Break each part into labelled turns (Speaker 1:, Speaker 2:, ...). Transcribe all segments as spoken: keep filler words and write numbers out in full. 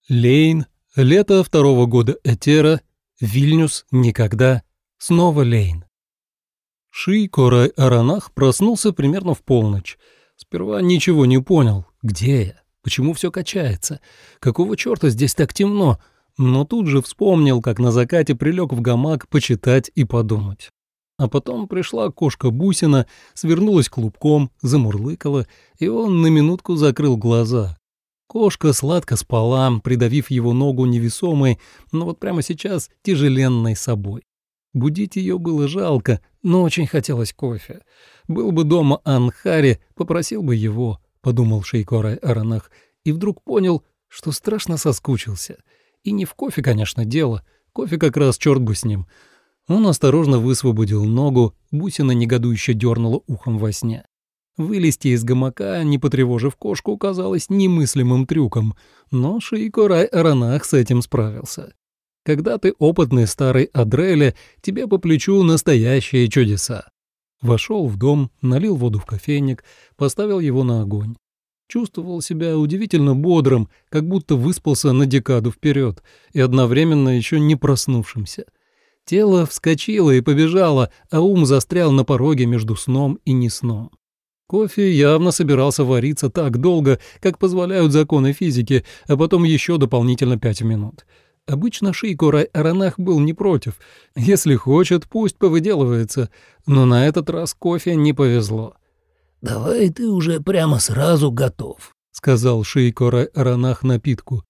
Speaker 1: Лейн, лето второго года Этера, Вильнюс, никогда, снова Лейн. Ши Корай Аранах проснулся примерно в полночь. Сперва ничего не понял. Где я? Почему все качается? Какого черта здесь так темно? Но тут же вспомнил, как на закате прилег в гамак почитать и подумать. А потом пришла кошка-бусина, свернулась клубком, замурлыкала, и он на минутку закрыл глаза. Кошка сладко спала, придавив его ногу невесомой, но вот прямо сейчас тяжеленной собой. Будить ее было жалко, но очень хотелось кофе. Был бы дома Анхари, попросил бы его, подумал Ши Корай Аранах, и вдруг понял, что страшно соскучился. И не в кофе, конечно, дело, кофе как раз черт бы с ним. Он осторожно высвободил ногу, бусина негодующе дернула ухом во сне. Вылезти из гамака, не потревожив кошку, казалось немыслимым трюком, но Ши Корай Аранах с этим справился. Когда ты опытный старый Адреле, тебе по плечу настоящие чудеса. Вошел в дом, налил воду в кофейник, поставил его на огонь. Чувствовал себя удивительно бодрым, как будто выспался на декаду вперед и одновременно еще не проснувшимся. Тело вскочило и побежало, а ум застрял на пороге между сном и несном. Кофе явно собирался вариться так долго, как позволяют законы физики, а потом еще дополнительно пять минут. Обычно Ши Корай Аранах был не против. Если хочет, пусть повыделывается. Но на этот раз кофе не повезло.
Speaker 2: «Давай ты уже прямо сразу готов»,
Speaker 1: — сказал Ши Корай Аранах напитку.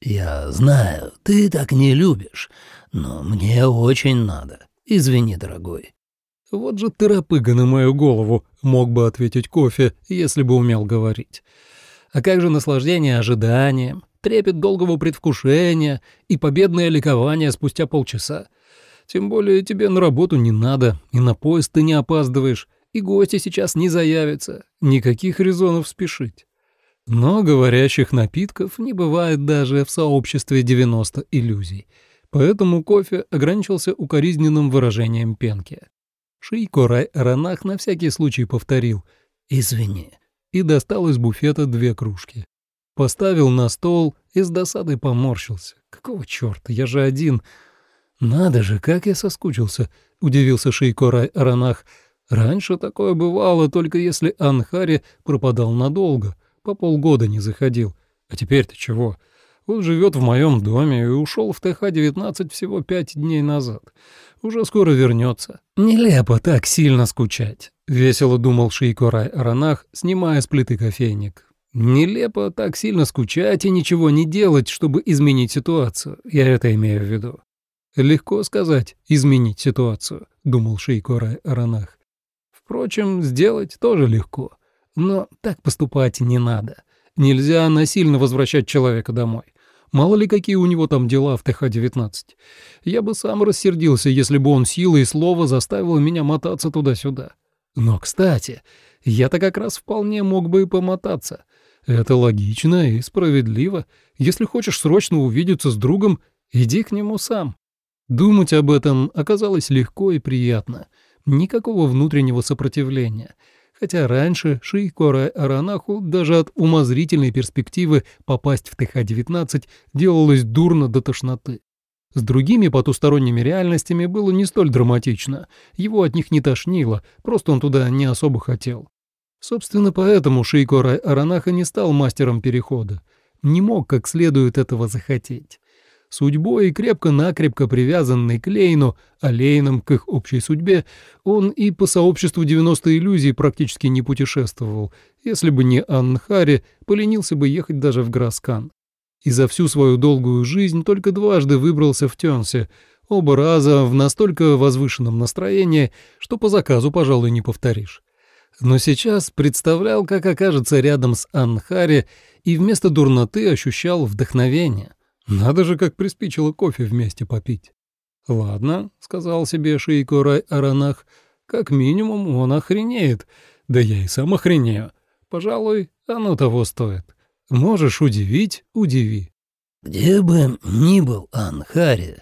Speaker 2: «Я знаю, ты так не любишь, но мне очень надо. Извини, дорогой».
Speaker 1: «Вот же ты рапыга на мою голову», — мог бы ответить кофе, если бы умел говорить. «А как же наслаждение ожиданием, трепет долгого предвкушения и победное ликование спустя полчаса? Тем более тебе на работу не надо, и на поезд ты не опаздываешь, и гости сейчас не заявятся, никаких резонов спешить». Но говорящих напитков не бывает даже в сообществе девяносто иллюзий, поэтому кофе ограничился укоризненным выражением пенки. Ши Корай Аранах на всякий случай повторил «извини» и достал из буфета две кружки. Поставил на стол и с досадой поморщился. «Какого черта, я же один!» «Надо же, как я соскучился!» — удивился Ши Корай Аранах. «Раньше такое бывало, только если Анхари пропадал надолго, по полгода не заходил. А теперь-то чего? Он живет в моем доме и ушел в Тэ Ха девятнадцать всего пять дней назад. Уже скоро вернется. Нелепо так сильно скучать», — весело думал Ши Корай Аранах, снимая с плиты кофейник. «Нелепо так сильно скучать и ничего не делать, чтобы изменить ситуацию. Я это имею в виду». «Легко сказать «изменить ситуацию», — думал Ши Корай Аранах. «Впрочем, сделать тоже легко. Но так поступать не надо. Нельзя насильно возвращать человека домой. Мало ли какие у него там дела в Тэ Ха девятнадцать. Я бы сам рассердился, если бы он силой и слова заставил меня мотаться туда-сюда. Но, кстати, я-то как раз вполне мог бы и помотаться. Это логично и справедливо. Если хочешь срочно увидеться с другом, иди к нему сам». Думать об этом оказалось легко и приятно. Никакого внутреннего сопротивления. Хотя раньше Ши Корай Аранаху даже от умозрительной перспективы попасть в Тэ Ха девятнадцать делалось дурно до тошноты. С другими потусторонними реальностями было не столь драматично. Его от них не тошнило, просто он туда не особо хотел. Собственно, поэтому Ши Корай Аранаха не стал мастером перехода. Не мог как следует этого захотеть. Судьбой крепко-накрепко привязанный к Лейну, а Лейном к их общей судьбе, он и по сообществу девяносто иллюзий практически не путешествовал. Если бы не Анхари, поленился бы ехать даже в Граскан. И за всю свою долгую жизнь только дважды выбрался в Тёнсе, оба раза в настолько возвышенном настроении, что по заказу, пожалуй, не повторишь. Но сейчас представлял, как окажется рядом с Анхари, и вместо дурноты ощущал вдохновение. Надо же, как приспичило кофе вместе попить. «Ладно», — сказал себе Ши Корай Аранах, — «как минимум он охренеет. Да я и сам охренею. Пожалуй, оно того стоит. Можешь удивить — удиви».
Speaker 2: «Где бы ни был Анхари,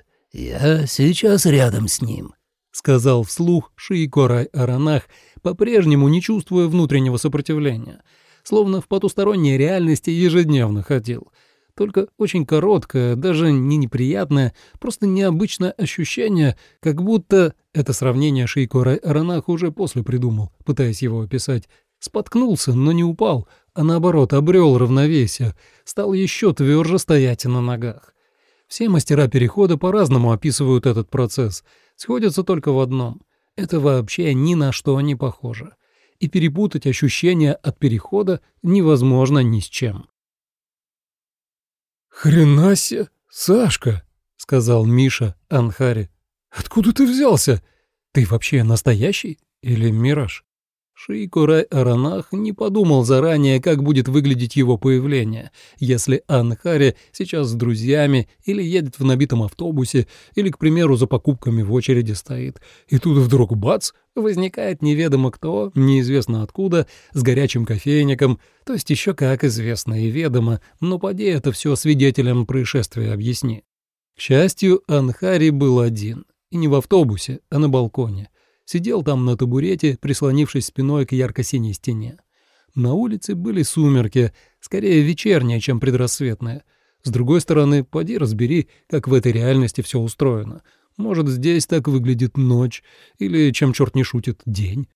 Speaker 2: я сейчас рядом с ним»,
Speaker 1: — сказал вслух Ши Корай Аранах, по-прежнему не чувствуя внутреннего сопротивления, словно в потусторонней реальности ежедневно ходил. только очень короткое, даже не неприятное, просто необычное ощущение, как будто, это сравнение Шейко Рай-Аранах уже после придумал, пытаясь его описать, споткнулся, но не упал, а наоборот обрел равновесие, стал еще тверже стоять на ногах. Все мастера перехода по-разному описывают этот процесс, сходятся только в одном — это вообще ни на что не похоже. И перепутать ощущения от перехода невозможно ни с чем. «Хрена себе, Сашка!» — сказал Миша Анхари. «Откуда ты взялся? Ты вообще настоящий или мираж?» Шейко Рай-Аранах не подумал заранее, как будет выглядеть его появление, если Анхари сейчас с друзьями или едет в набитом автобусе, или, к примеру, за покупками в очереди стоит. И тут вдруг бац, возникает неведомо кто, неизвестно откуда, с горячим кофейником, то есть еще как известно и ведомо, но поди это все свидетелям происшествия объясни. К счастью, Анхари был один, и не в автобусе, а на балконе. Сидел там на табурете, прислонившись спиной к ярко-синей стене. На улице были сумерки, скорее вечерние, чем предрассветные. С другой стороны, поди разбери, как в этой реальности все устроено. Может, здесь так выглядит ночь, или, чем черт не шутит, день.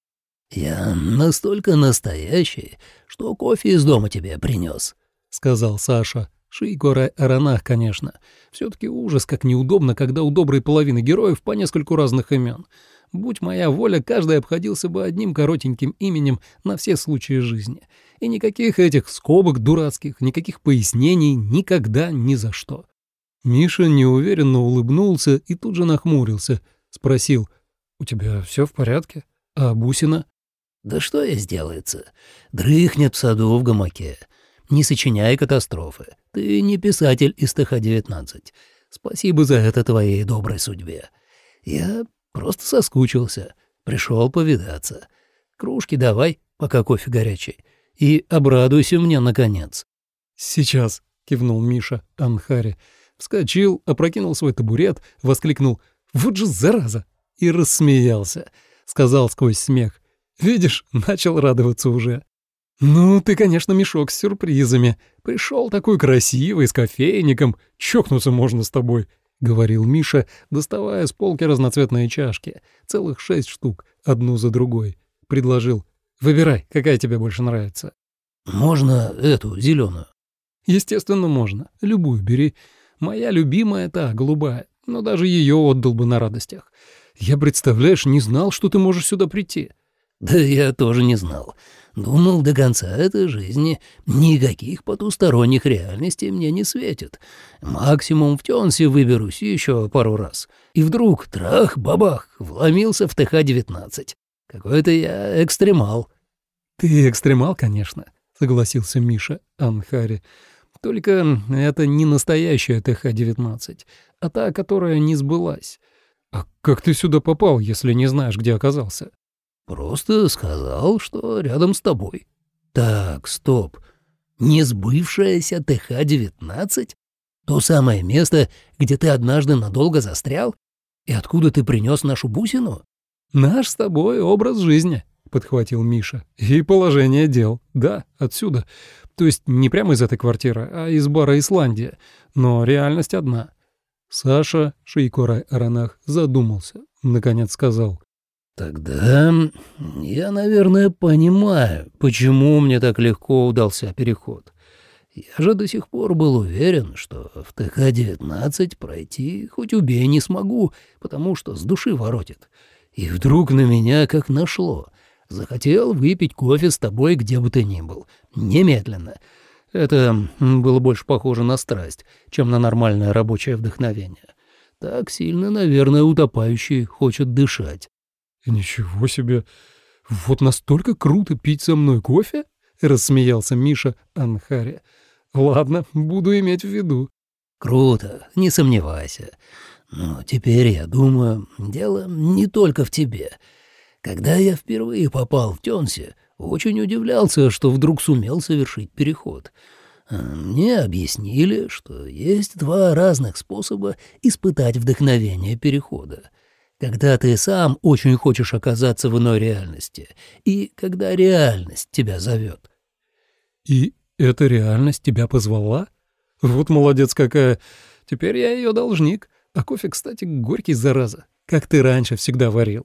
Speaker 2: «Я настолько настоящий, что кофе из дома тебе принес», — сказал Саша.
Speaker 1: Шейко Рай-Аранах, конечно. Все-таки ужас, как неудобно, когда у доброй половины героев по нескольку разных имен. Будь моя воля, каждый обходился бы одним коротеньким именем на все случаи жизни. И никаких этих скобок дурацких, никаких пояснений, никогда, ни за что. Миша неуверенно улыбнулся и тут же нахмурился. Спросил: «У тебя все в порядке? А бусина?»
Speaker 2: «Да что ей сделается? Дрыхнет в саду в гамаке. Не сочиняй катастрофы. Ты не писатель из Тэ Ха девятнадцать. Спасибо за это твоей доброй судьбе. Я просто соскучился. Пришел повидаться. Кружки давай, пока кофе горячий. И обрадуйся мне, наконец».
Speaker 1: «Сейчас», — кивнул Миша Анхари. Вскочил, опрокинул свой табурет, воскликнул: «Вот же зараза!» и рассмеялся. Сказал сквозь смех: «Видишь, начал радоваться уже». «Ну, ты, конечно, мешок с сюрпризами. Пришел такой красивый, с кофейником. Чокнуться можно с тобой», — говорил Миша, доставая с полки разноцветные чашки. Целых шесть штук, одну за другой. Предложил: «Выбирай, какая тебе больше нравится».
Speaker 2: «Можно эту, зеленую?»
Speaker 1: «Естественно, можно. Любую бери. Моя любимая та, голубая. Но даже ее отдал бы на радостях. Я, представляешь, не знал, что ты можешь сюда прийти».
Speaker 2: «Да я тоже не знал. Думал, до конца этой жизни никаких потусторонних реальностей мне не светит. Максимум в Тёнсе выберусь еще пару раз. И вдруг трах-бабах вломился в Тэ Ха девятнадцать. Какой-то я экстремал».
Speaker 1: «Ты экстремал, конечно», — согласился Миша Анхари. «Только это не настоящая Тэ Ха девятнадцать, а та, которая не сбылась. А как ты сюда попал, если не знаешь, где оказался?»
Speaker 2: «Просто сказал, что рядом с тобой». «Так, стоп. Не сбывшаяся Тэ Ха девятнадцать? То самое место, где ты однажды надолго застрял? И откуда ты принес нашу бусину?»
Speaker 1: «Наш с тобой образ жизни», — подхватил Миша. «И положение дел. Да, отсюда. То есть не прямо из этой квартиры, а из бара «Исландия». Но реальность одна». Саша Шейко Рай-Аранах задумался. Наконец сказал:
Speaker 2: «Тогда я, наверное, понимаю, почему мне так легко удался переход. Я же до сих пор был уверен, что в Тэ Ха девятнадцать пройти хоть убей не смогу, потому что с души воротит. И вдруг на меня как нашло. Захотел выпить кофе с тобой, где бы ты ни был. Немедленно. Это было больше похоже на страсть, чем на нормальное рабочее вдохновение. Так сильно, наверное, утопающий хочет дышать».
Speaker 1: «Ничего себе! Вот настолько круто пить со мной кофе?» — рассмеялся Миша Анхари. «Ладно, буду иметь в виду».
Speaker 2: «Круто, не сомневайся. Но теперь, я думаю, дело не только в тебе. Когда я впервые попал в Тёнсе, очень удивлялся, что вдруг сумел совершить переход. Мне объяснили, что есть два разных способа испытать вдохновение перехода. Когда ты сам очень хочешь оказаться в иной реальности, и когда реальность тебя зовет».
Speaker 1: «И эта реальность тебя позвала?» Вот молодец какая. Теперь я ее должник. А кофе, кстати, горький, зараза. Как ты раньше всегда варил.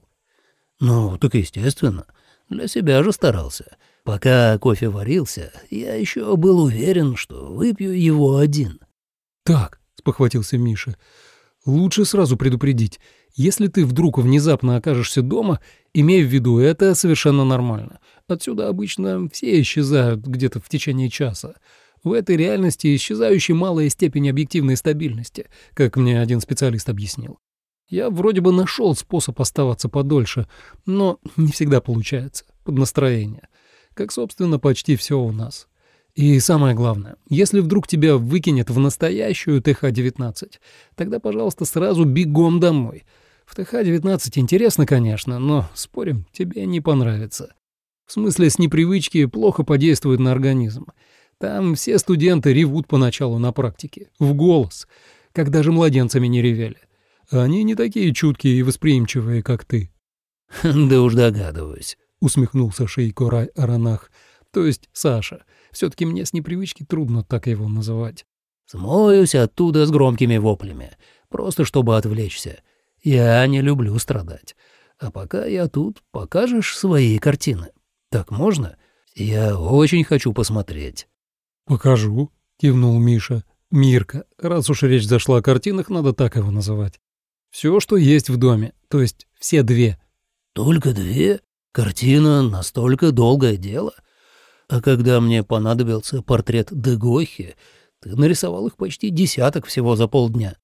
Speaker 2: Ну, так естественно. Для себя же старался. Пока кофе варился, я еще был уверен, что выпью его один.
Speaker 1: Так, спохватился Миша, лучше сразу предупредить. Если ты вдруг внезапно окажешься дома, имей в виду, это совершенно нормально. Отсюда обычно все исчезают где-то в течение часа. В этой реальности исчезающая малая степень объективной стабильности, как мне один специалист объяснил. Я вроде бы нашел способ оставаться подольше, но не всегда получается, под настроение. Как, собственно, почти все у нас. И самое главное, если вдруг тебя выкинет в настоящую Т Х девятнадцать, тогда, пожалуйста, сразу бегом домой. В Т Х девятнадцать интересно, конечно, но, спорим, тебе не понравится. В смысле, с непривычки плохо подействует на организм. Там все студенты ревут поначалу на практике, в голос, как даже младенцами не ревели. Они не такие чуткие и восприимчивые, как ты.
Speaker 2: «Да уж догадываюсь»,
Speaker 1: — усмехнулся Шейко Аранах, то есть Саша. Все-таки мне с непривычки трудно так его называть.
Speaker 2: «Смоюсь оттуда с громкими воплями, просто чтобы отвлечься. Я не люблю страдать. А пока я тут, покажешь свои картины. Так можно? Я очень хочу посмотреть».
Speaker 1: «Покажу», — кивнул Миша. «Мирка, раз уж речь зашла о картинах, надо так его называть. Все, что есть в доме, то есть все две».
Speaker 2: «Только две? Картина — настолько долгое дело? А когда мне понадобился портрет Дегохи, ты нарисовал их почти десяток всего за полдня».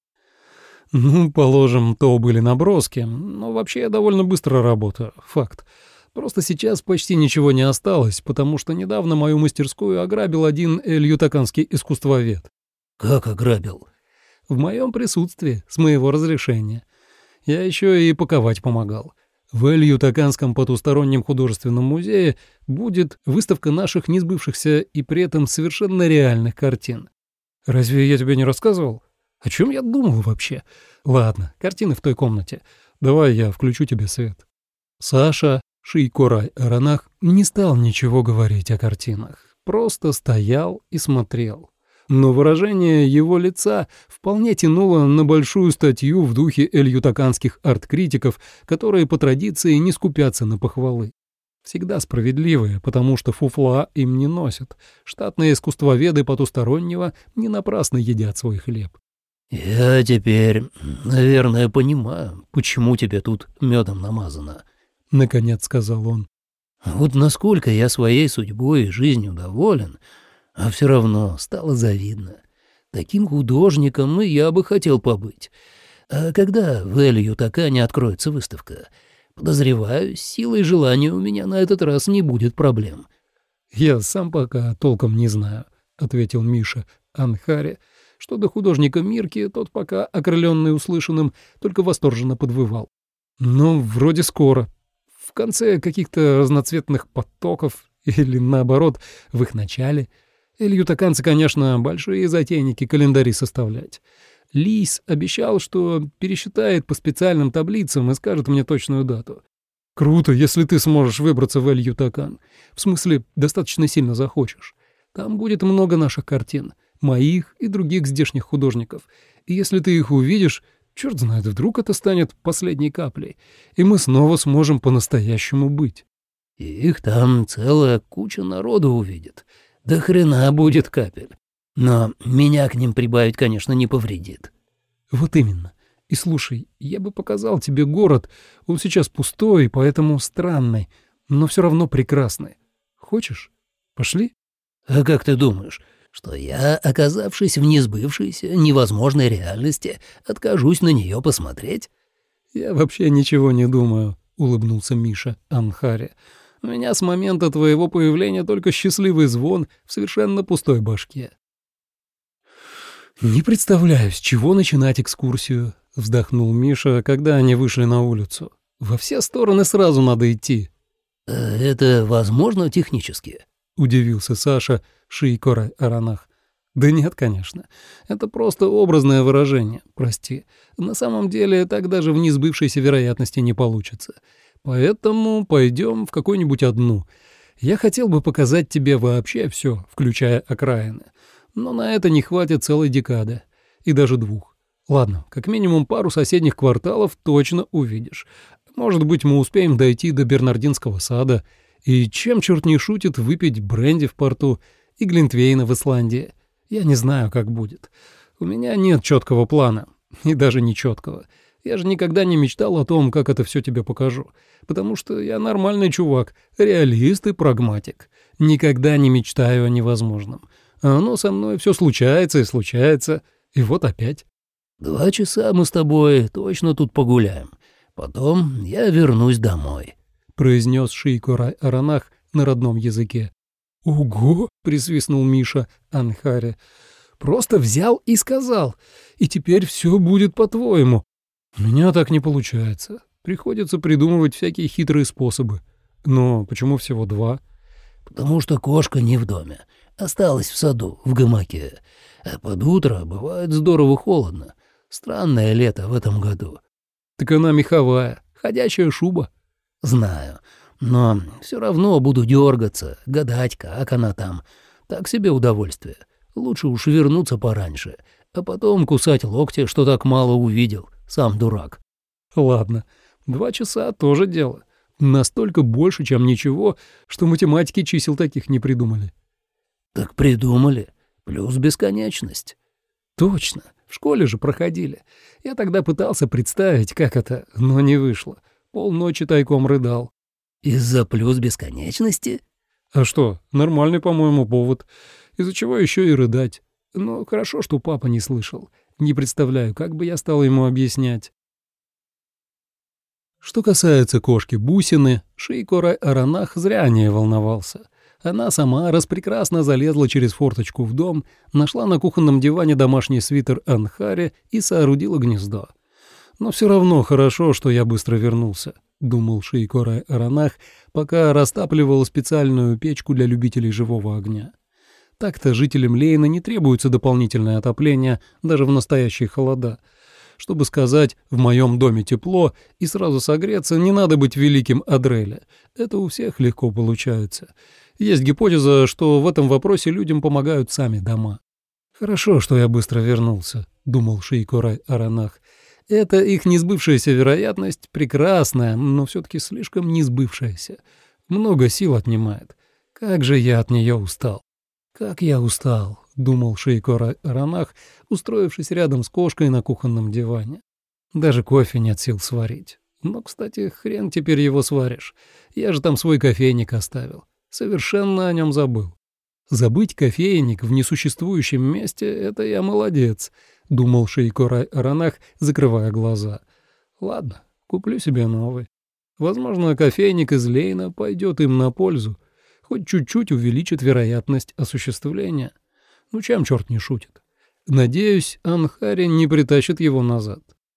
Speaker 1: «Ну, положим, то были наброски, но вообще я довольно быстро работаю, факт. Просто сейчас почти ничего не осталось, потому что недавно мою мастерскую ограбил один эль-ютаканский искусствовед».
Speaker 2: «Как ограбил?»
Speaker 1: «В моем присутствии, с моего разрешения. Я еще и паковать помогал. В Эль-Ютаканском потустороннем художественном музее будет выставка наших несбывшихся и при этом совершенно реальных картин. Разве я тебе не рассказывал? О чем я думал вообще? Ладно, картины в той комнате. Давай я включу тебе свет». Саша Шейко Аранах не стал ничего говорить о картинах, просто стоял и смотрел. Но выражение его лица вполне тянуло на большую статью в духе эль-ютаканских арт-критиков, которые по традиции не скупятся на похвалы. Всегда справедливые, потому что фуфла им не носят. Штатные искусствоведы потустороннего не напрасно едят свой хлеб.
Speaker 2: «Я теперь, наверное, понимаю, почему тебе тут медом намазано»,
Speaker 1: — наконец сказал он.
Speaker 2: «Вот насколько я своей судьбой и жизнью доволен, а все равно стало завидно. Таким художником и я бы хотел побыть. А когда в Эль-Ютакане откроется выставка? Подозреваю, с силой и желания у меня на этот раз не будет проблем».
Speaker 1: «Я сам пока толком не знаю», — ответил Миша Анхаре, что до художника Мирки тот пока, окрыленный услышанным, только восторженно подвывал. «Ну, вроде скоро. В конце каких-то разноцветных потоков или, наоборот, в их начале. Эль-Ютаканцы, конечно, большие затейники календари составлять. Лис обещал, что пересчитает по специальным таблицам и скажет мне точную дату. Круто, если ты сможешь выбраться в Эль-Ютакан. В смысле, достаточно сильно захочешь. Там будет много наших картин, моих и других здешних художников. И если ты их увидишь, черт знает, вдруг это станет последней каплей, и мы снова сможем по-настоящему быть».
Speaker 2: «И их там целая куча народу увидит. Да хрена будет капель. Но меня к ним прибавить, конечно, не повредит».
Speaker 1: «Вот именно. И слушай, я бы показал тебе город. Он сейчас пустой, поэтому странный, но все равно прекрасный. Хочешь? Пошли?»
Speaker 2: «А как ты думаешь, что я, оказавшись в несбывшейся, невозможной реальности, откажусь на нее посмотреть?»
Speaker 1: «Я вообще ничего не думаю», — улыбнулся Миша Анхаре. «У меня с момента твоего появления только счастливый звон в совершенно пустой башке». «Не представляю, с чего начинать экскурсию», — вздохнул Миша, когда они вышли на улицу. «Во все стороны сразу надо идти».
Speaker 2: «Это возможно технически?»
Speaker 1: — удивился Саша Шейко Аранах. «Да нет, конечно. Это просто образное выражение, прости. На самом деле так даже в несбывшейся вероятности не получится. Поэтому пойдем в какую-нибудь одну. Я хотел бы показать тебе вообще все, включая окраины. Но на это не хватит целой декады. И даже двух. Ладно, как минимум пару соседних кварталов точно увидишь. Может быть, мы успеем дойти до Бернардинского сада. И чем черт не шутит выпить бренди в порту и глинтвейна в Исландии. Я не знаю, как будет. У меня нет четкого плана. И даже нечеткого. Я же никогда не мечтал о том, как это все тебе покажу. Потому что я нормальный чувак, реалист и прагматик. Никогда не мечтаю о невозможном. А оно со мной все случается и случается. И вот опять.
Speaker 2: Два часа мы с тобой точно тут погуляем. Потом я вернусь домой», —
Speaker 1: произнес Шейко Аранах на родном языке. «Ого!» — присвистнул Миша Анхаре. «Просто взял и сказал. И теперь все будет по-твоему. У меня так не получается. Приходится придумывать всякие хитрые способы. Но почему всего два?»
Speaker 2: «Потому что кошка не в доме. Осталась в саду, в гамаке. А под утро бывает здорово холодно. Странное лето в этом году».
Speaker 1: «Так она меховая, ходячая шуба».
Speaker 2: «Знаю, но все равно буду дергаться, гадать, как она там. Так себе удовольствие. Лучше уж вернуться пораньше, а потом кусать локти, что так мало увидел. Сам дурак».
Speaker 1: «Ладно, два часа тоже дело. Настолько больше, чем ничего, что математики чисел таких не придумали».
Speaker 2: «Так придумали. Плюс бесконечность».
Speaker 1: «Точно. В школе же проходили. Я тогда пытался представить, как это, но не вышло. Полночи тайком рыдал».
Speaker 2: «Из-за плюс бесконечности?»
Speaker 1: «А что, нормальный, по-моему, повод. Из-за чего еще и рыдать. Но хорошо, что папа не слышал. Не представляю, как бы я стал ему объяснять». Что касается кошки Бусины, Шейко Аранах зря не волновался. Она сама распрекрасно залезла через форточку в дом, нашла на кухонном диване домашний свитер Анхаре и соорудила гнездо. «Но все равно хорошо, что я быстро вернулся», — думал Шейко Аранах, пока растапливал специальную печку для любителей живого огня. Так-то жителям Лейна не требуется дополнительное отопление даже в настоящие холода. Чтобы сказать «в моем доме тепло» и сразу согреться, не надо быть великим Адреля. Это у всех легко получается. Есть гипотеза, что в этом вопросе людям помогают сами дома. «Хорошо, что я быстро вернулся», — думал Шейко Аранах. «Это их несбывшаяся вероятность прекрасная, но все-таки слишком несбывшаяся. Много сил отнимает. Как же я от нее устал». «Как я устал», — думал Шейко Аранах, устроившись рядом с кошкой на кухонном диване. «Даже кофе нет сил сварить. Но, кстати, хрен теперь его сваришь. Я же там свой кофейник оставил. Совершенно о нем забыл. Забыть кофейник в несуществующем месте — это я молодец», — думал Шейко Аранах, закрывая глаза. «Ладно, куплю себе новый. Возможно, кофейник из Лейна пойдет им на пользу. Хоть чуть-чуть увеличит вероятность осуществления. Ну, чем черт не шутит? Надеюсь, Анхари не притащит его назад».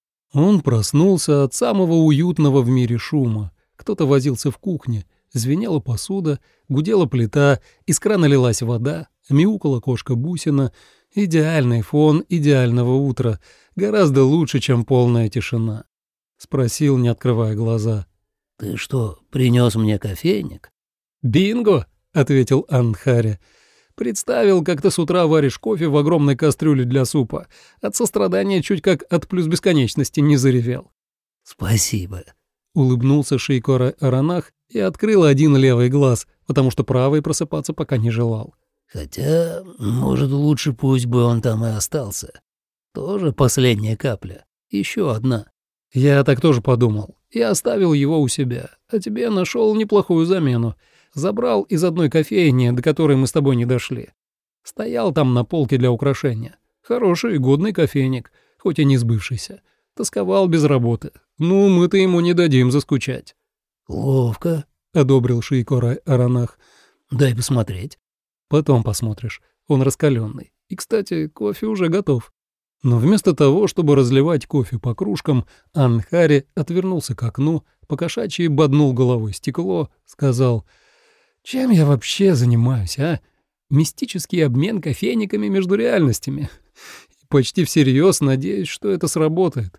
Speaker 1: Он проснулся от самого уютного в мире шума. Кто-то возился в кухне, звенела посуда, гудела плита, из крана лилась вода, мяукала кошка Бусина. Идеальный фон идеального утра, гораздо лучше, чем полная тишина. Спросил, не открывая глаза.
Speaker 2: «Ты что, принес мне кофейник?»
Speaker 1: «Бинго!» — ответил Анхаре. «Представил, как ты с утра варишь кофе в огромной кастрюле для супа. От сострадания чуть как от плюс бесконечности не заревел».
Speaker 2: «Спасибо»,
Speaker 1: — улыбнулся Шейко Аранах и открыл один левый глаз, потому что правый просыпаться пока не желал.
Speaker 2: «Хотя, может, лучше пусть бы он там и остался. Тоже последняя капля. Еще одна».
Speaker 1: «Я так тоже подумал. Я оставил его у себя, а тебе нашел неплохую замену. Забрал из одной кофейни, до которой мы с тобой не дошли. Стоял там на полке для украшения. Хороший и годный кофейник, хоть и не сбывшийся. Тосковал без работы. Ну, мы-то ему не дадим заскучать».
Speaker 2: «Ловко», —
Speaker 1: одобрил Шейко Аранах.
Speaker 2: «Дай посмотреть».
Speaker 1: «Потом посмотришь. Он раскаленный. И, кстати, кофе уже готов». Но вместо того, чтобы разливать кофе по кружкам, Анхари отвернулся к окну, покошачьи боднул головой стекло, сказал: «Чем я вообще занимаюсь, а? Мистический обмен кофейниками между реальностями. Почти всерьез надеюсь, что это сработает.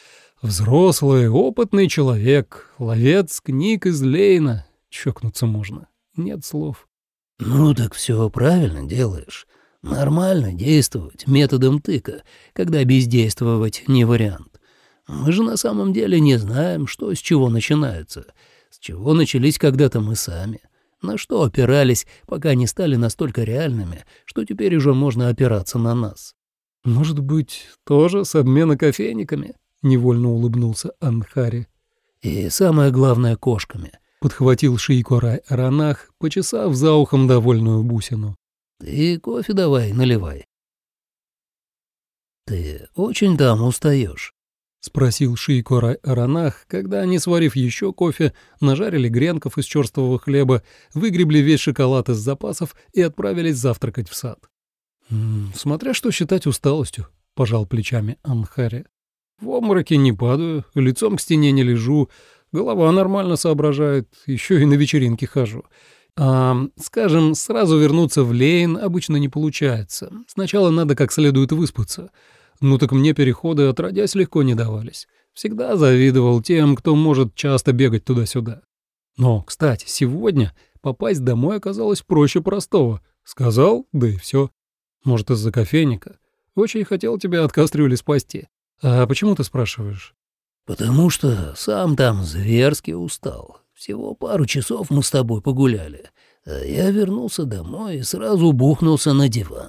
Speaker 1: Взрослый, опытный человек, ловец книг из Лейна. Чокнуться можно. Нет слов».
Speaker 2: «Ну так все правильно делаешь. Нормально действовать методом тыка, когда бездействовать не вариант. Мы же на самом деле не знаем, что с чего начинается, с чего начались когда-то мы сами, на что опирались, пока не стали настолько реальными, что теперь уже можно опираться на нас.
Speaker 1: «Может быть, тоже с обмена кофейниками?» — невольно улыбнулся Анхари.
Speaker 2: «И самое главное — кошками»,
Speaker 1: — подхватил Шейкорай Аранах, почесав за ухом довольную бусину.
Speaker 2: «Ты кофе давай наливай». «Ты очень там устаешь?»
Speaker 1: — спросил Шейкорай Аранах, когда они, сварив еще кофе, нажарили гренков из черствого хлеба, выгребли весь шоколад из запасов и отправились завтракать в сад. «Смотря что считать усталостью», — пожал плечами Анхари. «В обмороке не падаю, лицом к стене не лежу, голова нормально соображает, еще и на вечеринке хожу. А, скажем, сразу вернуться в Лейн обычно не получается. Сначала надо как следует выспаться. Ну так мне переходы отродясь легко не давались. Всегда завидовал тем, кто может часто бегать туда-сюда. Но, кстати, сегодня попасть домой оказалось проще простого. Сказал, да и все. Может, из-за кофейника? Очень хотел тебя от кастрюли спасти. А почему ты спрашиваешь?»
Speaker 2: «Потому что сам там зверски устал. Всего пару часов мы с тобой погуляли. А я вернулся домой и сразу бухнулся на диван.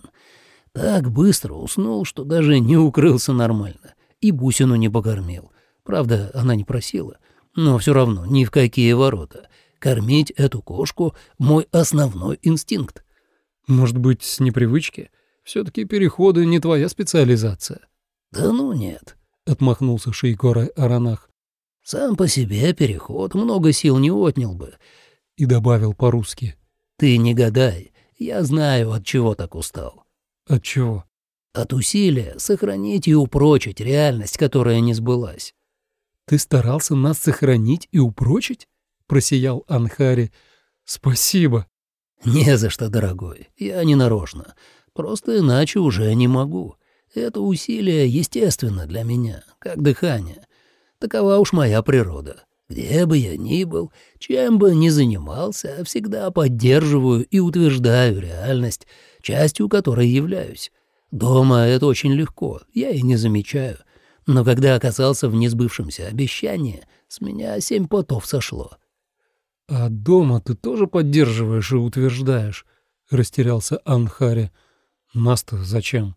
Speaker 2: Так быстро уснул, что даже не укрылся нормально. И бусину не покормил. Правда, она не просила. Но все равно ни в какие ворота. Кормить эту кошку — мой основной инстинкт».
Speaker 1: «Может быть, с непривычки? Все-таки переходы не твоя специализация».
Speaker 2: «Да ну нет»,
Speaker 1: — отмахнулся Шейкорай Аранах.
Speaker 2: «Сам по себе переход много сил не отнял бы».
Speaker 1: И добавил по-русски.
Speaker 2: «Ты не гадай, я знаю, от чего так устал».
Speaker 1: «От чего?»
Speaker 2: «От усилия сохранить и упрочить реальность, которая не сбылась».
Speaker 1: «Ты старался нас сохранить и упрочить?» — просиял Анхари. «Спасибо».
Speaker 2: «Не за что, дорогой, я не нарочно. Просто иначе уже не могу. Это усилие естественно для меня, как дыхание. Такова уж моя природа. Где бы я ни был, чем бы ни занимался, всегда поддерживаю и утверждаю реальность, частью которой являюсь. Дома это очень легко, я и не замечаю. Но когда оказался в несбывшемся обещании, с меня семь потов сошло».
Speaker 1: «А дома ты тоже поддерживаешь и утверждаешь?» — растерялся Анхари. «Нас-то зачем?»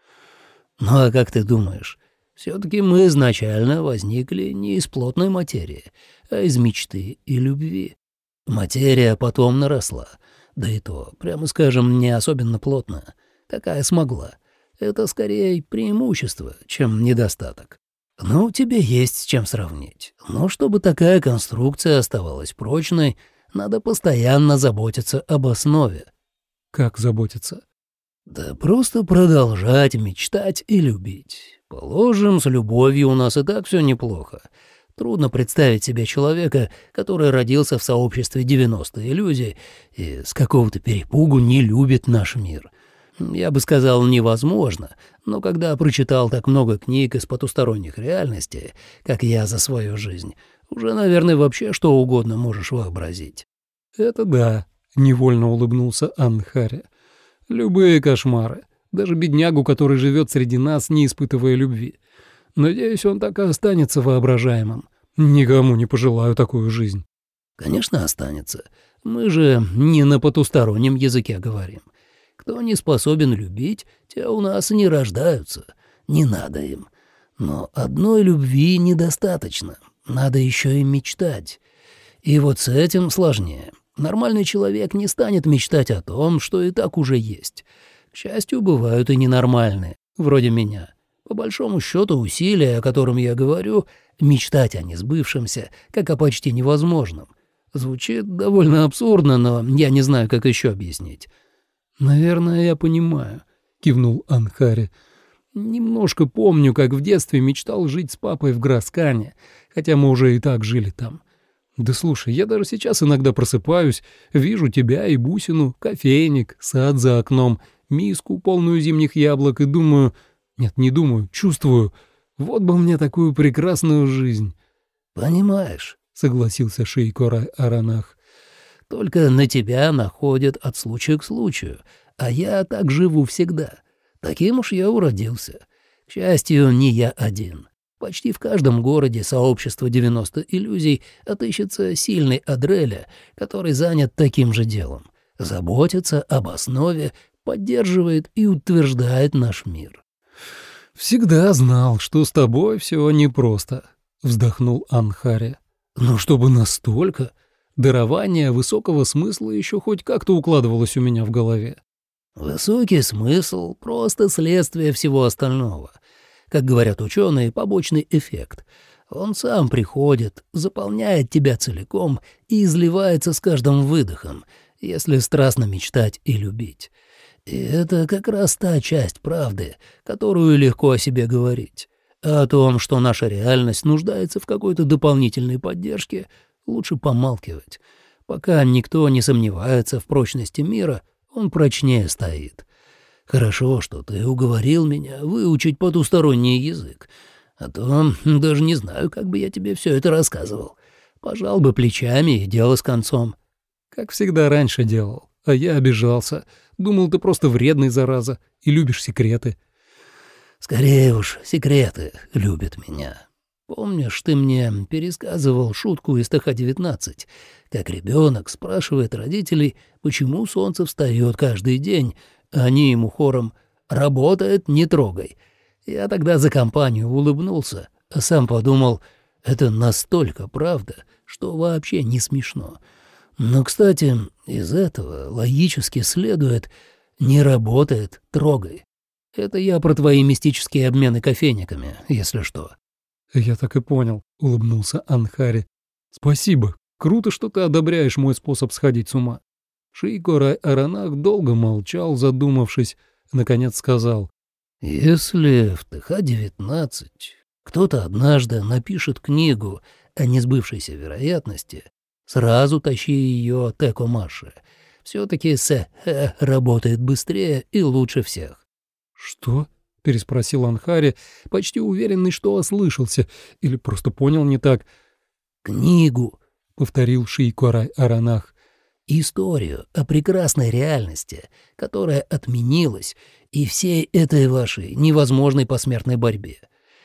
Speaker 2: «Ну а как ты думаешь? Все-таки мы изначально возникли не из плотной материи, а из мечты и любви. Материя потом наросла, да и то, прямо скажем, не особенно плотная, какая смогла. Это скорее преимущество, чем недостаток. Ну, тебе есть с чем сравнить. Но чтобы такая конструкция оставалась прочной, надо постоянно заботиться об основе».
Speaker 1: «Как заботиться?»
Speaker 2: «Да просто продолжать мечтать и любить. Положим, с любовью у нас и так все неплохо. Трудно представить себе человека, который родился в сообществе девяносто иллюзий и с какого-то перепугу не любит наш мир. Я бы сказал, невозможно, но когда прочитал так много книг из потусторонних реальностей, как я за свою жизнь, уже, наверное, вообще что угодно можешь вообразить».
Speaker 1: «Это да», — невольно улыбнулся Анхари. «Любые кошмары. Даже беднягу, который живет среди нас, не испытывая любви. Надеюсь, он так и останется воображаемым. Никому не пожелаю такую жизнь».
Speaker 2: «Конечно, останется. Мы же не на потустороннем языке говорим. Кто не способен любить, те у нас не рождаются. Не надо им. Но одной любви недостаточно. Надо еще и мечтать. И вот с этим сложнее. Нормальный человек не станет мечтать о том, что и так уже есть. К счастью, бывают и ненормальные, вроде меня. По большому счету, усилия, о котором я говорю, мечтать о несбывшемся, как о почти невозможном. Звучит довольно абсурдно, но я не знаю, как еще объяснить».
Speaker 1: «Наверное, я понимаю», — кивнул Анхари. «Немножко помню, как в детстве мечтал жить с папой в Граскане, хотя мы уже и так жили там. Да слушай, я даже сейчас иногда просыпаюсь, вижу тебя и бусину, кофейник, сад за окном, миску, полную зимних яблок, и думаю... Нет, не думаю, чувствую. Вот бы мне такую прекрасную жизнь».
Speaker 2: «Понимаешь», —
Speaker 1: согласился Шейкорай Аранах.
Speaker 2: «только на тебя находят от случая к случаю, а я так живу всегда. Таким уж я уродился. К счастью, не я один. Почти в каждом городе сообщества девяносто иллюзий отыщется сильный Адреля, который занят таким же делом. Заботится об основе, поддерживает и утверждает наш мир.
Speaker 1: «Всегда знал, что с тобой все непросто», — вздохнул Анхари. «Но чтобы настолько...» Дарование высокого смысла еще хоть как-то укладывалось у меня в голове.
Speaker 2: Высокий смысл — просто следствие всего остального. Как говорят ученые, побочный эффект. Он сам приходит, заполняет тебя целиком и изливается с каждым выдохом, если страстно мечтать и любить. И это как раз та часть правды, которую легко о себе говорить. А о том, что наша реальность нуждается в какой-то дополнительной поддержке, лучше помалкивать. Пока никто не сомневается в прочности мира, он прочнее стоит. Хорошо, что ты уговорил меня выучить потусторонний язык, а то даже не знаю, как бы я тебе все это рассказывал. Пожал бы плечами и дело с концом.
Speaker 1: Как всегда раньше делал, а я обижался. Думал, ты просто вредный, зараза, и любишь секреты.
Speaker 2: Скорее уж, секреты любят меня. Помнишь, ты мне пересказывал шутку из Т Х девятнадцать, как ребенок спрашивает родителей, почему солнце встает каждый день, а они ему хором «работает, не трогай». Я тогда за компанию улыбнулся, а сам подумал, это настолько правда, что вообще не смешно. Но, кстати, из этого логически следует «не работает, трогай». Это я про твои мистические обмены кофейниками, если что.
Speaker 1: «Я так и понял», — улыбнулся Анхари. «Спасибо. Круто, что ты одобряешь мой способ сходить с ума». Шейко Рай-Аранах долго молчал, задумавшись, наконец сказал.
Speaker 2: «Если в Т Х девятнадцать кто-то однажды напишет книгу о несбывшейся вероятности, сразу тащи ее Теко Маше. Все-таки С Х работает быстрее и лучше всех».
Speaker 1: «Что?» — переспросил Анхари, почти уверенный, что ослышался, или просто понял не так.
Speaker 2: «Книгу», —
Speaker 1: повторил Шейко Рай-Аранах.
Speaker 2: «Историю о прекрасной реальности, которая отменилась, и всей этой вашей невозможной посмертной борьбе.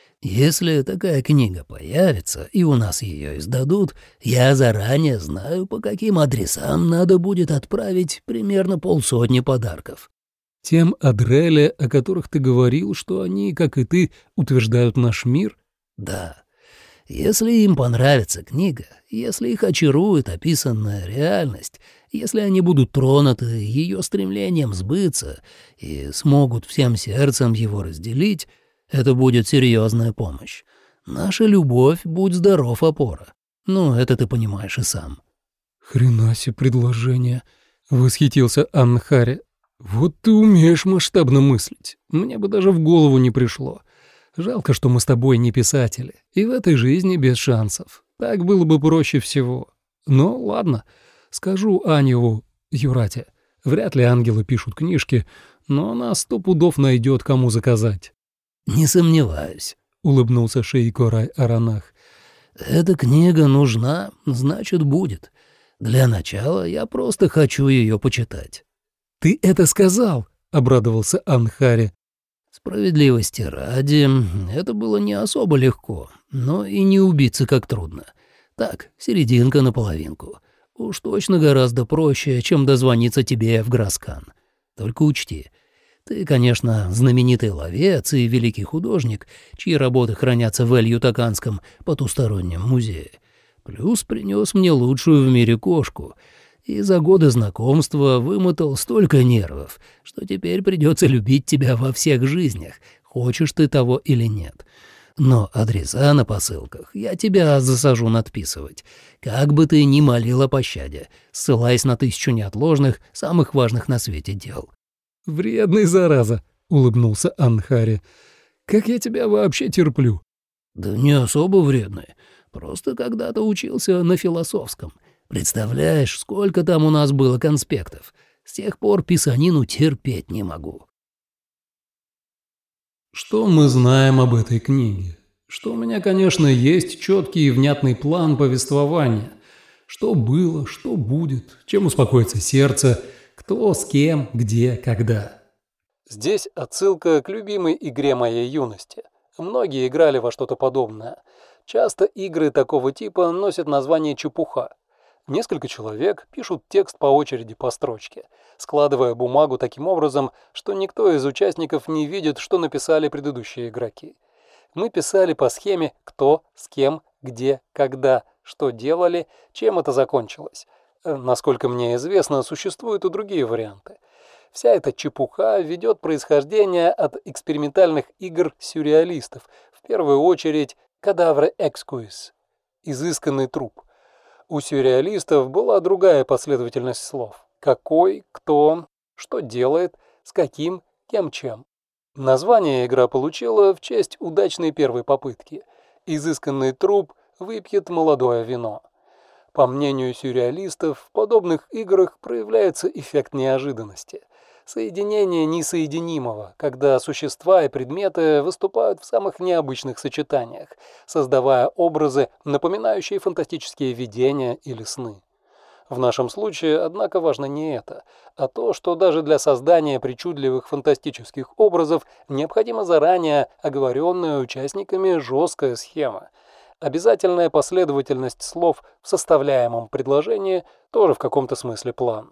Speaker 2: Если такая книга появится, и у нас ее издадут, я заранее знаю, по каким адресам надо будет отправить примерно полсотни подарков».
Speaker 1: «Тем Адреле, о которых ты говорил, что они, как и ты, утверждают наш мир?»
Speaker 2: «Да. Если им понравится книга, если их очарует описанная реальность, если они будут тронуты ее стремлением сбыться и смогут всем сердцем его разделить, это будет серьезная помощь. Наша любовь, будь здоров, опора. Ну, это ты понимаешь и сам».
Speaker 1: «Хрена себе предложение», — восхитился Анхари. «Вот ты умеешь масштабно мыслить. Мне бы даже в голову не пришло. Жалко, что мы с тобой не писатели, и в этой жизни без шансов. Так было бы проще всего. Но ладно, скажу Аньеву, Юрате. Вряд ли ангелы пишут книжки, но она сто пудов найдет, кому заказать».
Speaker 2: «Не сомневаюсь», —
Speaker 1: улыбнулся Шейко Рай-Аранах.
Speaker 2: «Эта книга нужна, значит, будет. Для начала я просто хочу ее почитать».
Speaker 1: «Ты это сказал?» — обрадовался Анхари.
Speaker 2: Справедливости ради, это было не особо легко, но и не убиться как трудно. Так, серединка на половинку. Уж точно гораздо проще, чем дозвониться тебе в Граскан. Только учти, ты, конечно, знаменитый ловец и великий художник, чьи работы хранятся в Эль-Ютаканском потустороннем музее. Плюс принес мне лучшую в мире кошку — и за годы знакомства вымотал столько нервов, что теперь придется любить тебя во всех жизнях, хочешь ты того или нет. Но адреса на посылках я тебя засажу надписывать, как бы ты ни молил о пощаде, ссылаясь на тысячу неотложных, самых важных на свете дел».
Speaker 1: «Вредный, зараза», — улыбнулся Анхари. «Как я тебя вообще терплю?»
Speaker 2: «Да не особо вредный, просто когда-то учился на философском». Представляешь, сколько там у нас было конспектов. С тех пор писанину терпеть не могу».
Speaker 1: Что мы знаем об этой книге? Что у меня, конечно, есть четкий и внятный план повествования. Что было, что будет, чем успокоится сердце, Кто, с кем, где, когда. Здесь отсылка к любимой игре моей юности. Многие играли во что-то подобное. Часто игры такого типа носят название «чепуха». Несколько человек пишут текст по очереди по строчке, складывая бумагу таким образом, что никто из участников не видит, что написали предыдущие игроки. Мы писали по схеме «кто, с кем, где, когда, что делали, чем это закончилось». Насколько мне известно, существуют и другие варианты. Вся эта чепуха ведет происхождение от экспериментальных игр сюрреалистов, в первую очередь «Кадавре экскуис» – изысканный труп. У сюрреалистов была другая последовательность слов – какой, кто, что делает, с каким, кем, чем. Название игра получила в честь удачной первой попытки. Изысканный труп выпьет молодое вино. По мнению сюрреалистов, в подобных играх проявляется эффект неожиданности. Соединение несоединимого, когда существа и предметы выступают в самых необычных сочетаниях, создавая образы, напоминающие фантастические видения или сны. В нашем случае, однако, важно не это, а то, что даже для создания причудливых фантастических образов необходима заранее оговоренная участниками жесткая схема. Обязательная последовательность слов в составляемом предложении тоже в каком-то смысле план.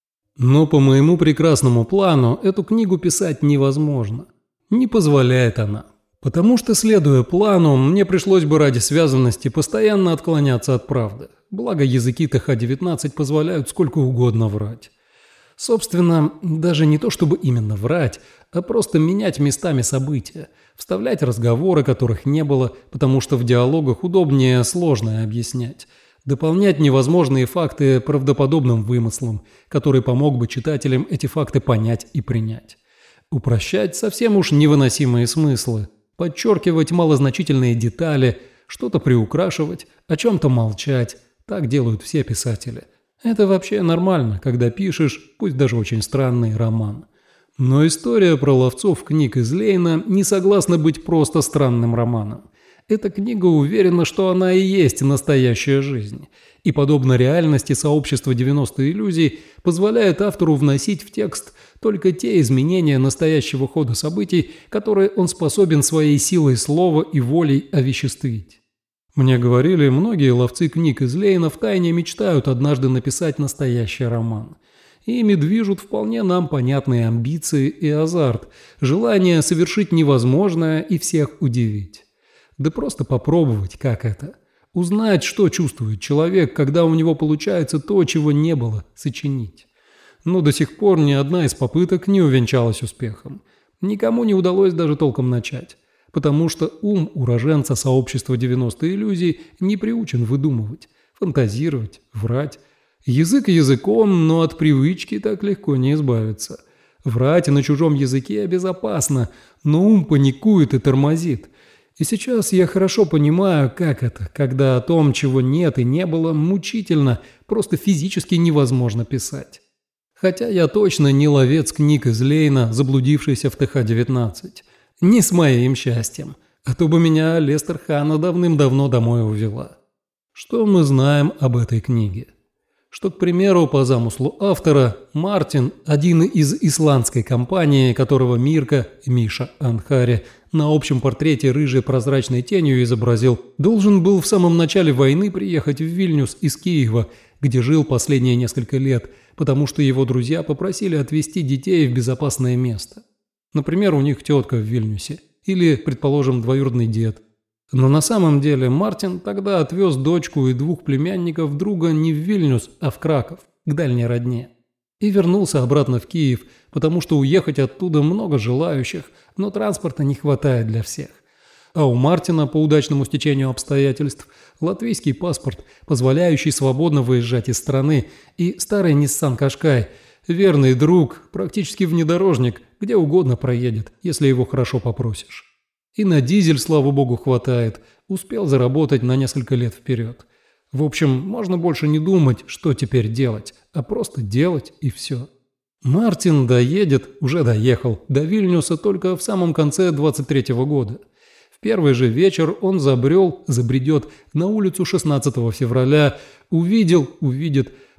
Speaker 1: Но по моему прекрасному плану эту книгу писать невозможно. Не позволяет она. Потому что, следуя плану, мне пришлось бы ради связанности постоянно отклоняться от правды. Благо языки Тэ Ха девятнадцать позволяют сколько угодно врать. Собственно, даже не то чтобы именно врать, а просто менять местами события, вставлять разговоры, которых не было, потому что в диалогах удобнее сложное объяснять, дополнять невозможные факты правдоподобным вымыслом, который помог бы читателям эти факты понять и принять. Упрощать совсем уж невыносимые смыслы, подчеркивать малозначительные детали, что-то приукрашивать, о чем-то молчать. Так делают все писатели. Это вообще нормально, когда пишешь, пусть даже очень странный роман. Но история про ловцов книг из Лейна не согласна быть просто странным романом. Эта книга уверена, что она и есть настоящая жизнь. И, подобно реальности сообщества девяносто иллюзий, позволяет автору вносить в текст только те изменения настоящего хода событий, которые он способен своей силой слова и волей овеществить. Мне говорили, многие ловцы книг из Лейна втайне мечтают однажды написать настоящий роман. Ими движут вполне нам понятные амбиции и азарт, желание совершить невозможное и всех удивить. Да просто попробовать, как это. Узнать, что чувствует человек, когда у него получается то, чего не было, сочинить. Но до сих пор ни одна из попыток не увенчалась успехом. Никому не удалось даже толком начать. Потому что ум уроженца сообщества девяносто иллюзий не приучен выдумывать, фантазировать, врать. Язык языком, но от привычки так легко не избавиться. Врать на чужом языке безопасно, но ум паникует и тормозит. И сейчас я хорошо понимаю, как это, когда о том, чего нет и не было, мучительно, просто физически невозможно писать. Хотя я точно не ловец книг из Лейна, заблудившийся в Тэ Ха девятнадцать. Не с моим счастьем, а то бы меня Лестер Ханна давным-давно домой увела. Что мы знаем об этой книге? Что, к примеру, по замыслу автора, Мартин, один из исландской компании, которого Мирка, Миша Анхари, на общем портрете рыжей прозрачной тенью изобразил, должен был в самом начале войны приехать в Вильнюс из Киева, где жил последние несколько лет, потому что его друзья попросили отвезти детей в безопасное место. Например, у них тетка в Вильнюсе или, предположим, двоюродный дед. Но на самом деле Мартин тогда отвез дочку и двух племянников друга не в Вильнюс, а в Краков, к дальней родне. И вернулся обратно в Киев, потому что уехать оттуда много желающих, но транспорта не хватает для всех. А у Мартина, по удачному стечению обстоятельств, латвийский паспорт, позволяющий свободно выезжать из страны, и старый Nissan Qashqai, верный друг, практически внедорожник, где угодно проедет, если его хорошо попросишь. И на дизель, слава богу, хватает, успел заработать на несколько лет вперед. В общем, можно больше не думать, что теперь делать, а просто делать и все. Мартин доедет, уже доехал, до Вильнюса только в самом конце двадцать третьего года. В первый же вечер он забрел, забредет на улицу шестнадцатого февраля, увидел, увидит,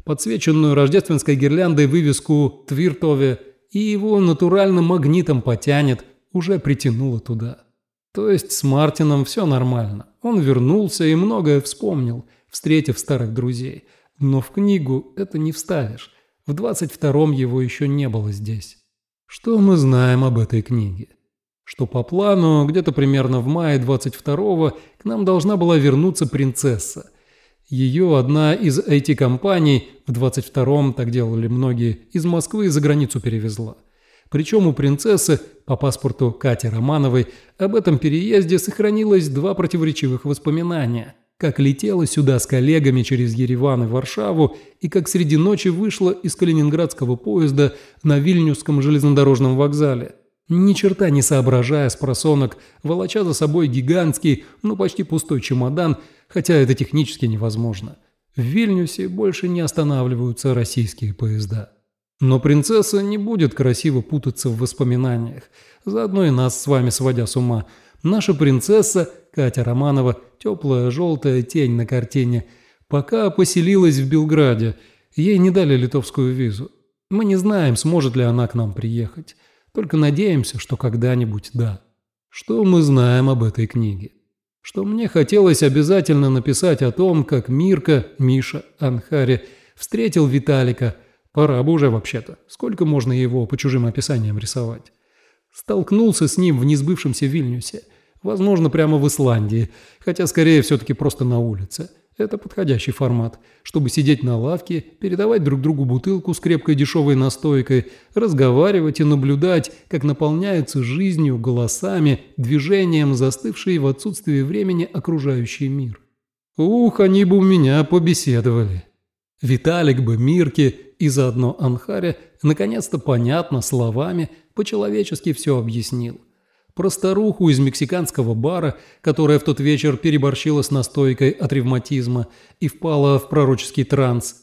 Speaker 1: подсвеченную рождественской гирляндой вывеску «Твиртове», и его натуральным магнитом потянет, уже притянуло туда. То есть с Мартином все нормально. Он вернулся и многое вспомнил, встретив старых друзей. Но в книгу это не вставишь. В двадцать втором его еще не было здесь. Что мы знаем об этой книге? Что по плану, где-то примерно в мае двадцать второго к нам должна была вернуться принцесса. Ее одна из ай ти-компаний, в двадцать втором, так делали многие, из Москвы за границу перевезла. Причем у принцессы, по паспорту Кати Романовой, об этом переезде сохранилось два противоречивых воспоминания. Как летела сюда с коллегами через Ереван и Варшаву, и как среди ночи вышла из калининградского поезда на Вильнюсском железнодорожном вокзале. Ни черта не соображая с просонок, волоча за собой гигантский, ну почти пустой чемодан, хотя это технически невозможно. В Вильнюсе больше не останавливаются российские поезда. Но принцесса не будет красиво путаться в воспоминаниях, заодно и нас с вами сводя с ума. Наша принцесса, Катя Романова, теплая желтая тень на картине, пока поселилась в Белграде, ей не дали литовскую визу. Мы не знаем, сможет ли она к нам приехать, только надеемся, что когда-нибудь да. Что мы знаем об этой книге? Что мне хотелось обязательно написать о том, как Мирка, Миша, Анхари встретил Виталика. Пора бы уже вообще-то. Сколько можно его по чужим описаниям рисовать? Столкнулся с ним в несбывшемся Вильнюсе. Возможно, прямо в Исландии. Хотя, скорее, все-таки просто на улице. Это подходящий формат, чтобы сидеть на лавке, передавать друг другу бутылку с крепкой дешевой настойкой, разговаривать и наблюдать, как наполняется жизнью, голосами, движением, застывший в отсутствии времени окружающий мир. Ух, они бы у меня побеседовали. Виталик бы Мирке и заодно Анхаре наконец-то понятно словами по-человечески все объяснил. Про старуху из мексиканского бара, которая в тот вечер переборщила с настойкой от ревматизма и впала в пророческий транс.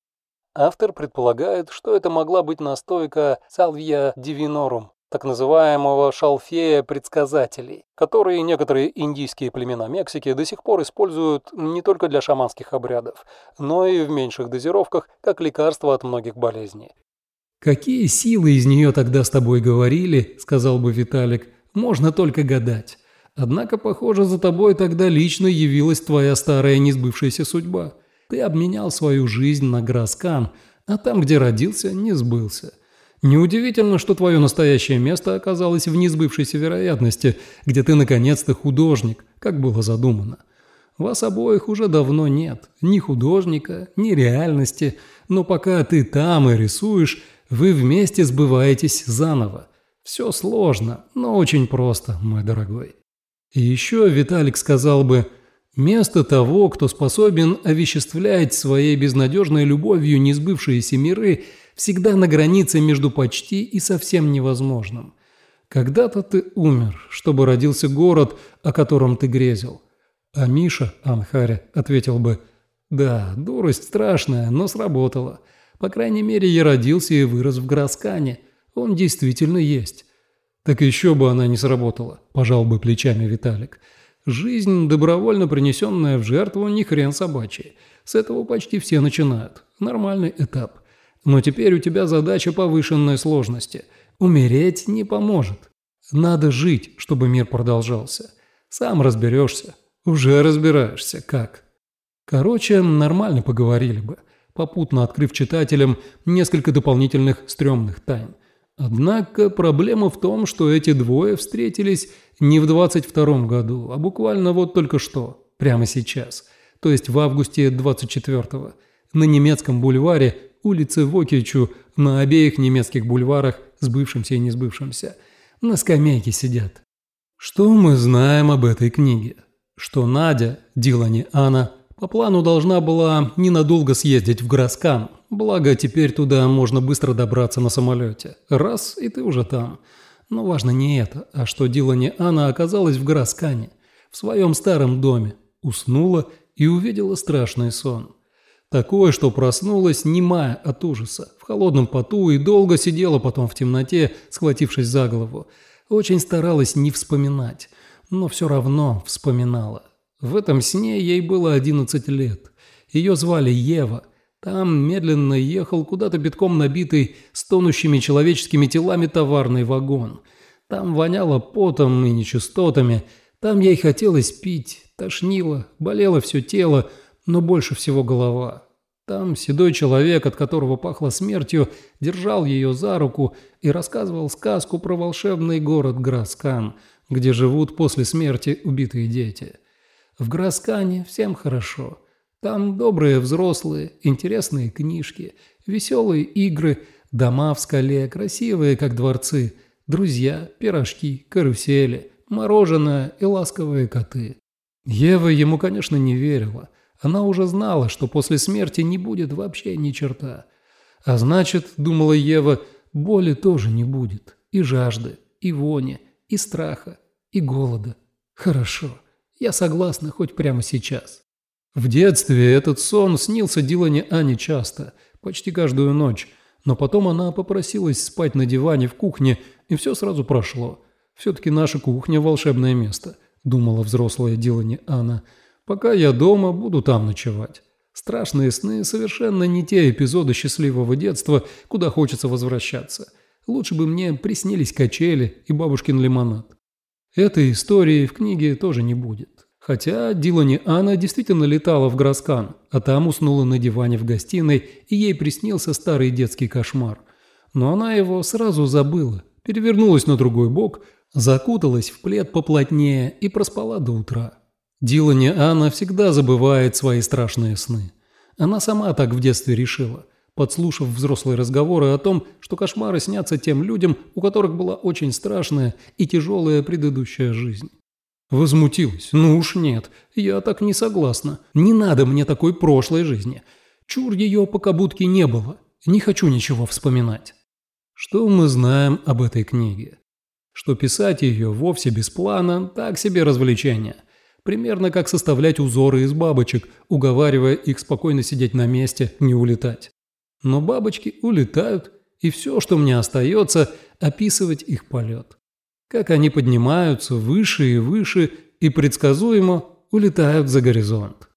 Speaker 1: Автор предполагает, что это могла быть настойка Salvia divinorum, так называемого шалфея предсказателей, которые некоторые индийские племена Мексики до сих пор используют не только для шаманских обрядов, но и в меньших дозировках, как лекарство от многих болезней. «Какие силы из нее тогда с тобой говорили, — сказал бы Виталик, — можно только гадать. Однако, похоже, за тобой тогда лично явилась твоя старая несбывшаяся судьба. Ты обменял свою жизнь на Граскан, а там, где родился, не сбылся. Неудивительно, что твое настоящее место оказалось в несбывшейся вероятности, где ты наконец-то художник, как было задумано. Вас обоих уже давно нет, ни художника, ни реальности, но пока ты там и рисуешь, вы вместе сбываетесь заново. Все сложно, но очень просто, мой дорогой». И еще Виталик сказал бы: «Место того, кто способен овеществлять своей безнадежной любовью несбывшиеся миры, всегда на границе между почти и совсем невозможным. Когда-то ты умер, чтобы родился город, о котором ты грезил». А Миша, Анхаре, ответил бы: «Да, дурость страшная, но сработала. По крайней мере, я родился и вырос в Граскане. Он действительно есть». «Так еще бы она не сработала», – пожал бы плечами Виталик. «Жизнь, добровольно принесенная в жертву, не хрен собачий. С этого почти все начинают. Нормальный этап. Но теперь у тебя задача повышенной сложности. Умереть не поможет. Надо жить, чтобы мир продолжался. Сам разберешься. Уже разбираешься, как». Короче, нормально поговорили бы, попутно открыв читателям несколько дополнительных стрёмных тайн. Однако проблема в том, что эти двое встретились не в двадцать втором году, а буквально вот только что, прямо сейчас, то есть в августе двадцать четвёртого, на немецком бульваре, улице Вокичу, на обеих немецких бульварах, сбывшимся и несбывшимся, на скамейке сидят. Что мы знаем об этой книге? Что Надя, Дилани Анна, по плану должна была ненадолго съездить в Граскан, благо теперь туда можно быстро добраться на самолете. Раз, и ты уже там. Но важно не это, а что Дилани Анна оказалась в Граскане, в своем старом доме, уснула и увидела страшный сон. Такое, что проснулась немая от ужаса, в холодном поту и долго сидела потом в темноте, схватившись за голову. Очень старалась не вспоминать, но все равно вспоминала. В этом сне ей было одиннадцать лет. Ее звали Ева. Там медленно ехал куда-то битком набитый стонущими человеческими телами товарный вагон. Там воняло потом и нечистотами. Там ей хотелось пить, тошнило, болело все тело, но больше всего голова. Там седой человек, от которого пахло смертью, держал ее за руку и рассказывал сказку про волшебный город Граскан, где живут после смерти убитые дети. В Граскане всем хорошо. Там добрые взрослые, интересные книжки, веселые игры, дома в скале, красивые, как дворцы, друзья, пирожки, карусели, мороженое и ласковые коты. Ева ему, конечно, не верила. Она уже знала, что после смерти не будет вообще ни черта. А значит, думала Ева, боли тоже не будет. И жажды, и вони, и страха, и голода. Хорошо, я согласна хоть прямо сейчас. В детстве этот сон снился Дилане Ане часто, почти каждую ночь. Но потом она попросилась спать на диване в кухне, и все сразу прошло. «Все-таки наша кухня – волшебное место», – думала взрослая Дилане Ана. «Пока я дома, буду там ночевать». Страшные сны – совершенно не те эпизоды счастливого детства, куда хочется возвращаться. Лучше бы мне приснились качели и бабушкин лимонад. Этой истории в книге тоже не будет. Хотя Дилане Ана действительно летала в Граскан, а там уснула на диване в гостиной, и ей приснился старый детский кошмар. Но она его сразу забыла, перевернулась на другой бок, закуталась в плед поплотнее и проспала до утра. Дилане Ана всегда забывает свои страшные сны. Она сама так в детстве решила, подслушав взрослые разговоры о том, что кошмары снятся тем людям, у которых была очень страшная и тяжелая предыдущая жизнь. Возмутилась. Ну уж нет, я так не согласна. Не надо мне такой прошлой жизни. Чур ее пока будки не было. Не хочу ничего вспоминать. Что мы знаем об этой книге? Что писать ее вовсе без плана – так себе развлечение. Примерно как составлять узоры из бабочек, уговаривая их спокойно сидеть на месте, не улетать. Но бабочки улетают, и все, что мне остается – описывать их полет. Как они поднимаются выше и выше и предсказуемо улетают за горизонт.